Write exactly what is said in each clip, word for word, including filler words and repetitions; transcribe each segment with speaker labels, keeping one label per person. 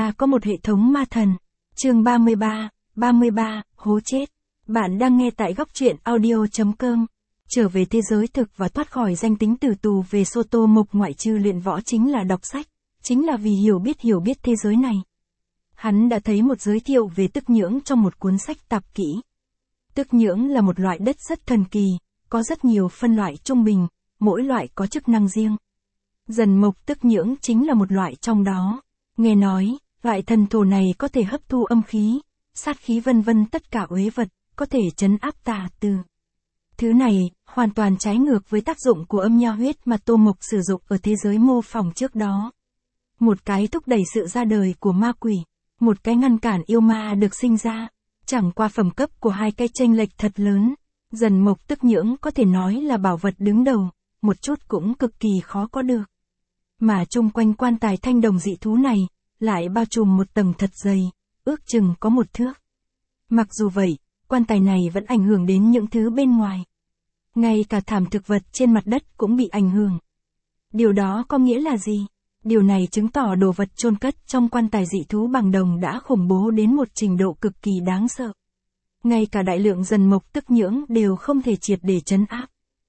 Speaker 1: ta có một hệ thống ma thần. Chương ba mươi ba, ba mươi ba, hố chết. Bạn đang nghe tại góc truyện audio chấm com. Trở về thế giới thực và thoát khỏi danh tính tử tù về Soto Mộc, ngoại trừ luyện võ chính là đọc sách, chính là vì hiểu biết hiểu biết thế giới này. Hắn đã thấy một giới thiệu về tức nhưỡng trong một cuốn sách tạp kỹ. Tức nhưỡng là một loại đất rất thần kỳ, có rất nhiều phân loại trung bình, mỗi loại có chức năng riêng. Dần mộc tức nhưỡng chính là một loại trong đó. Nghe nói, loại thần thổ này có thể hấp thu âm khí, sát khí vân vân tất cả uế vật, có thể trấn áp tà từ. Thứ này, hoàn toàn trái ngược với tác dụng của âm nho huyết mà Tô Mộc sử dụng ở thế giới mô phỏng trước đó. Một cái thúc đẩy sự ra đời của ma quỷ, một cái ngăn cản yêu ma được sinh ra. Chẳng qua phẩm cấp của hai cái chênh lệch thật lớn. Dần mộc tức nhưỡng có thể nói là bảo vật đứng đầu, một chút cũng cực kỳ khó có được. Mà chung quanh quan tài thanh đồng dị thú này, lại bao trùm một tầng thật dày, ước chừng có một thước. Mặc dù vậy, quan tài này vẫn ảnh hưởng đến những thứ bên ngoài. Ngay cả thảm thực vật trên mặt đất cũng bị ảnh hưởng. Điều đó có nghĩa là gì? Điều này chứng tỏ đồ vật chôn cất trong quan tài dị thú bằng đồng đã khủng bố đến một trình độ cực kỳ đáng sợ. Ngay cả đại lượng dần mộc tức nhưỡng đều không thể triệt để trấn áp.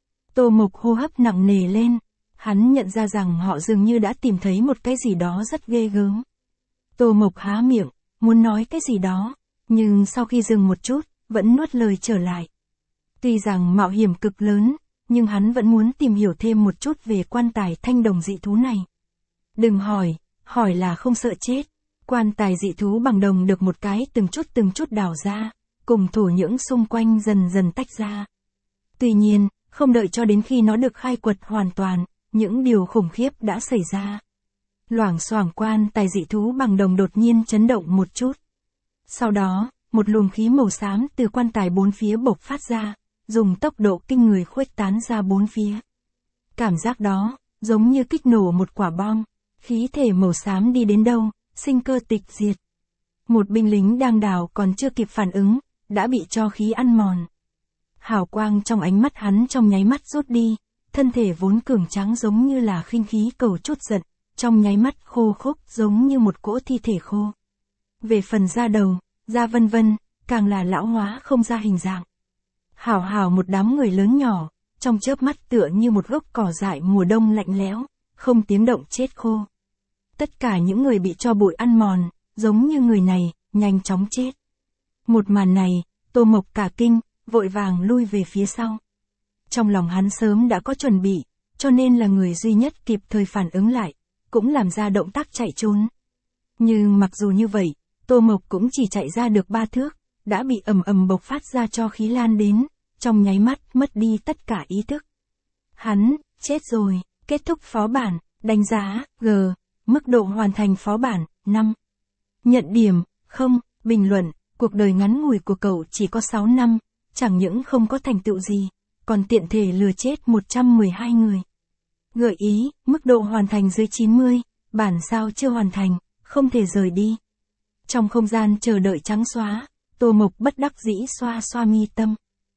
Speaker 1: Tô Mộc hô hấp nặng nề lên, hắn nhận ra rằng họ dường như đã tìm thấy một cái gì đó rất ghê gớm. Tô Mộc há miệng, muốn nói cái gì đó, nhưng sau khi dừng một chút, vẫn nuốt lời trở lại. Tuy rằng mạo hiểm cực lớn, nhưng hắn vẫn muốn tìm hiểu thêm một chút về quan tài thanh đồng dị thú này. Đừng hỏi, hỏi là không sợ chết. Quan tài dị thú bằng đồng được một cái từng chút từng chút đào ra, cùng thổ nhưỡng xung quanh dần dần tách ra. Tuy nhiên, không đợi cho đến khi nó được khai quật hoàn toàn, những điều khủng khiếp đã xảy ra. Loảng xoảng quan tài dị thú bằng đồng đột nhiên chấn động một chút. Sau đó, một luồng khí màu xám từ quan tài bốn phía bộc phát ra, dùng tốc độ kinh người khuếch tán ra bốn phía. Cảm giác đó, giống như kích nổ một quả bom, khí thể màu xám đi đến đâu, sinh cơ tịch diệt. Một binh lính đang đào còn chưa kịp phản ứng, đã bị cho khí ăn mòn. Hào quang trong ánh mắt hắn trong nháy mắt rút đi, thân thể vốn cường tráng giống như là khinh khí cầu chút giận, trong nháy mắt khô khốc giống như một cỗ thi thể khô. Về phần da đầu, da vân vân, càng là lão hóa không ra hình dạng. Hào hào một đám người lớn nhỏ, trong chớp mắt tựa như một gốc cỏ dại mùa đông lạnh lẽo, không tiếng động chết khô. Tất cả những người bị cho bụi ăn mòn, giống như người này, nhanh chóng chết. Một màn này, Tô Mộc cả kinh, vội vàng lui về phía sau. Trong lòng hắn sớm đã có chuẩn bị, cho nên là người duy nhất kịp thời phản ứng lại, cũng làm ra động tác chạy trốn. Nhưng mặc dù như vậy, Tô Mộc cũng chỉ chạy ra được ba thước, đã bị ầm ầm bộc phát ra cho khí lan đến, trong nháy mắt mất đi tất cả ý thức. Hắn, chết rồi, kết thúc phó bản, đánh giá, G, mức độ hoàn thành phó bản, năm. Nhận điểm, không, bình luận, cuộc đời ngắn ngủi của cậu chỉ có sáu năm, chẳng những không có thành tựu gì, còn tiện thể lừa chết một trăm mười hai người. Gợi ý, mức độ hoàn thành dưới chín mươi, bản sao chưa hoàn thành, không thể rời đi. Trong không gian chờ đợi trắng xóa, Tô Mộc bất đắc dĩ xoa xoa mi tâm.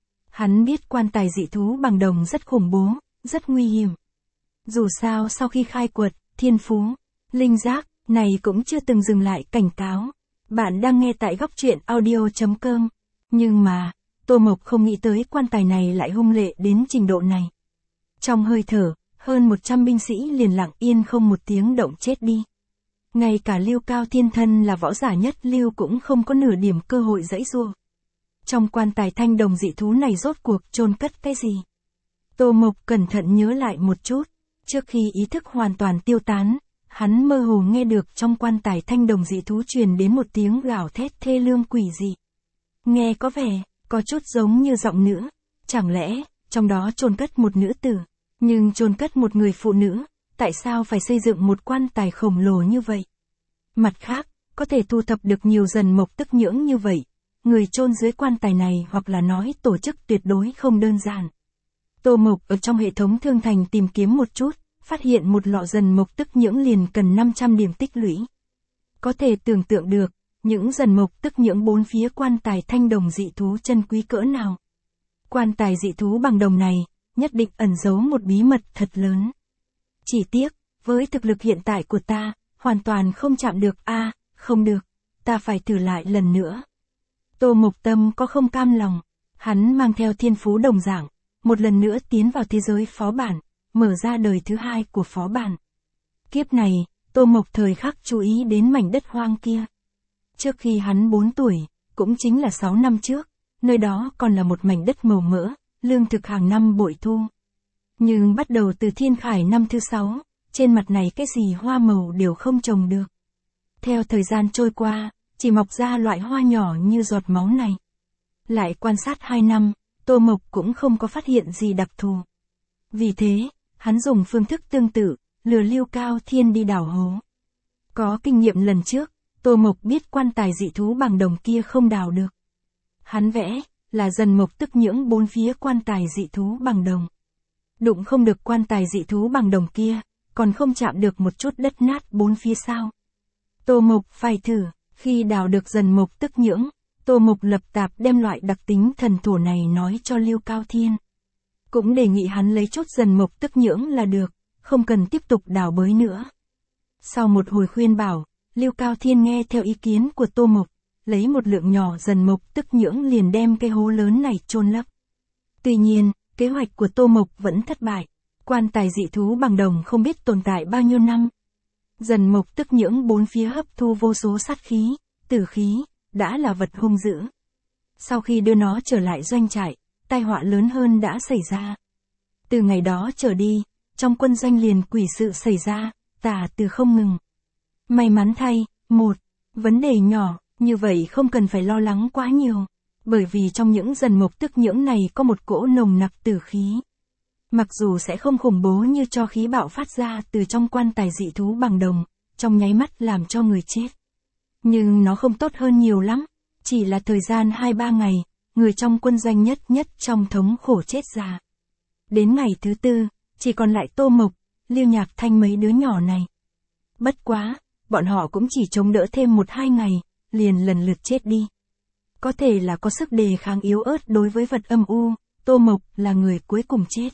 Speaker 1: Hắn biết quan tài dị thú bằng đồng rất khủng bố, rất nguy hiểm. Dù sao sau khi khai quật, thiên phú, linh giác, này cũng chưa từng dừng lại cảnh cáo. Bạn đang nghe tại góc truyện audio chấm com. Nhưng mà, Tô Mộc không nghĩ tới quan tài này lại hung lệ đến trình độ này. Trong hơi thở, hơn một trăm binh sĩ liền lặng yên không một tiếng động chết đi. Ngay cả Lưu Cao Thiên Thân là võ giả nhất Lưu cũng không có nửa điểm cơ hội giãy giụa. Trong quan tài thanh đồng dị thú này rốt cuộc chôn cất cái gì? Tô Mộc cẩn thận nhớ lại một chút, trước khi ý thức hoàn toàn tiêu tán, hắn mơ hồ nghe được trong quan tài thanh đồng dị thú truyền đến một tiếng gào thét thê lương quỷ dị. Nghe có vẻ, có chút giống như giọng nữ, chẳng lẽ, trong đó chôn cất một nữ tử, nhưng chôn cất một người phụ nữ, tại sao phải xây dựng một quan tài khổng lồ như vậy? Mặt khác, có thể thu thập được nhiều dần mộc tức nhưỡng như vậy, người chôn dưới quan tài này hoặc là nói tổ chức tuyệt đối không đơn giản. Tô Mộc ở trong hệ thống thương thành tìm kiếm một chút, phát hiện một lọ dần mộc tức nhưỡng liền cần năm trăm điểm tích lũy. Có thể tưởng tượng được, những dần mộc tức nhưỡng bốn phía quan tài thanh đồng dị thú chân quý cỡ nào. Quan tài dị thú bằng đồng này, nhất định ẩn giấu một bí mật thật lớn. Chỉ tiếc, với thực lực hiện tại của ta, hoàn toàn không chạm được a, Không được, ta phải thử lại lần nữa. Tô Mộc Tâm có không cam lòng, hắn mang theo thiên phú đồng dạng, một lần nữa tiến vào thế giới phó bản, mở ra đời thứ hai của phó bản. Kiếp này, Tô Mộc thời khắc chú ý đến mảnh đất hoang kia. Trước khi hắn bốn tuổi, cũng chính là sáu năm trước, nơi đó còn là một mảnh đất màu mỡ, lương thực hàng năm bội thu. Nhưng bắt đầu từ thiên khải năm thứ sáu, trên mặt này cái gì hoa màu đều không trồng được. Theo thời gian trôi qua, chỉ mọc ra loại hoa nhỏ như giọt máu này. Lại quan sát hai năm, Tô Mộc cũng không có phát hiện gì đặc thù. Vì thế, hắn dùng phương thức tương tự, lừa Lưu Cao Thiên đi đào hố. Có kinh nghiệm lần trước, Tô Mộc biết quan tài dị thú bằng đồng kia không đào được. Hắn vẽ, là dần mộc tức nhưỡng bốn phía quan tài dị thú bằng đồng. Đụng không được quan tài dị thú bằng đồng kia, còn không chạm được một chút đất nát bốn phía sao. Tô Mộc phải thử, khi đào được dần mộc tức nhưỡng, Tô Mộc lập tạp đem loại đặc tính thần thổ này nói cho Lưu Cao Thiên. Cũng đề nghị hắn lấy chốt dần mộc tức nhưỡng là được, không cần tiếp tục đào bới nữa. Sau một hồi khuyên bảo, Lưu Cao Thiên nghe theo ý kiến của Tô Mộc, lấy một lượng nhỏ dần mộc tức nhưỡng liền đem cái hố lớn này chôn lấp. Tuy nhiên, kế hoạch của Tô Mộc vẫn thất bại, quan tài dị thú bằng đồng không biết tồn tại bao nhiêu năm. Dần mộc tức nhưỡng bốn phía hấp thu vô số sát khí, tử khí, đã là vật hung dữ. Sau khi đưa nó trở lại doanh trại, tai họa lớn hơn đã xảy ra. Từ ngày đó trở đi, trong quân doanh liền quỷ sự xảy ra, tà từ không ngừng. May mắn thay, một, vấn đề nhỏ, như vậy không cần phải lo lắng quá nhiều, bởi vì trong những dần mộc tức nhưỡng này có một cỗ nồng nặc tử khí. Mặc dù sẽ không khủng bố như cho khí bạo phát ra từ trong quan tài dị thú bằng đồng, trong nháy mắt làm cho người chết. Nhưng nó không tốt hơn nhiều lắm, chỉ là thời gian hai ba ngày, người trong quân doanh nhất nhất trong thống khổ chết già. Đến ngày thứ tư, chỉ còn lại Tô Mộc, Lưu Nhạc Thanh mấy đứa nhỏ này. Bất quá, bọn họ cũng chỉ chống đỡ thêm một hai ngày, liền lần lượt chết đi. Có thể là có sức đề kháng yếu ớt đối với vật âm u, Tô Mộc là người cuối cùng chết.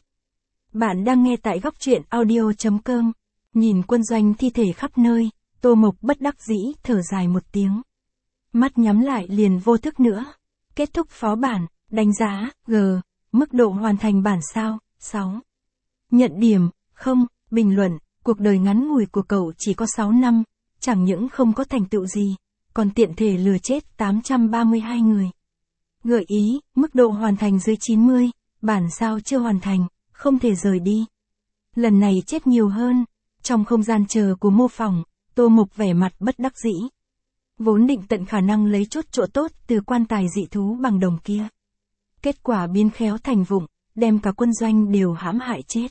Speaker 1: Bạn đang nghe tại góc truyện audio chấm com. Nhìn quân doanh thi thể khắp nơi, Tô Mộc bất đắc dĩ thở dài một tiếng. Mắt nhắm lại liền vô thức nữa. Kết thúc phó bản, đánh giá, G, mức độ hoàn thành bản sao, sáu. Nhận điểm, không, bình luận, cuộc đời ngắn ngủi của cậu chỉ có sáu năm, chẳng những không có thành tựu gì, còn tiện thể lừa chết tám trăm ba mươi hai người. Gợi ý, mức độ hoàn thành dưới chín mươi, bản sao chưa hoàn thành, không thể rời đi. Lần này chết nhiều hơn, trong không gian chờ của mô phỏng, Tô Mộc vẻ mặt bất đắc dĩ. Vốn định tận khả năng lấy chốt chỗ tốt từ quan tài dị thú bằng đồng kia. Kết quả biến khéo thành vụng, đem cả quân doanh đều hãm hại chết.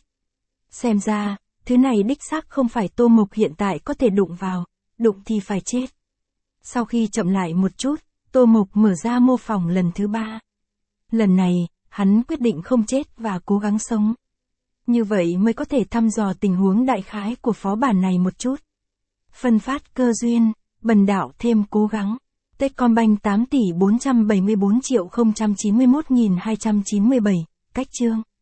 Speaker 1: Xem ra, thứ này đích xác không phải Tô Mộc hiện tại có thể đụng vào, đụng thì phải chết. Sau khi chậm lại một chút, Tô Mộc mở ra mô phỏng lần thứ ba. Lần này, hắn quyết định không chết và cố gắng sống. Như vậy mới có thể thăm dò tình huống đại khái của phó bản này một chút. Phân phát cơ duyên, bần đạo thêm cố gắng. Techcombank tám tỷ bốn trăm bảy mươi bốn triệu không trăm chín mươi mốt nghìn hai trăm chín mươi bảy, cách chương.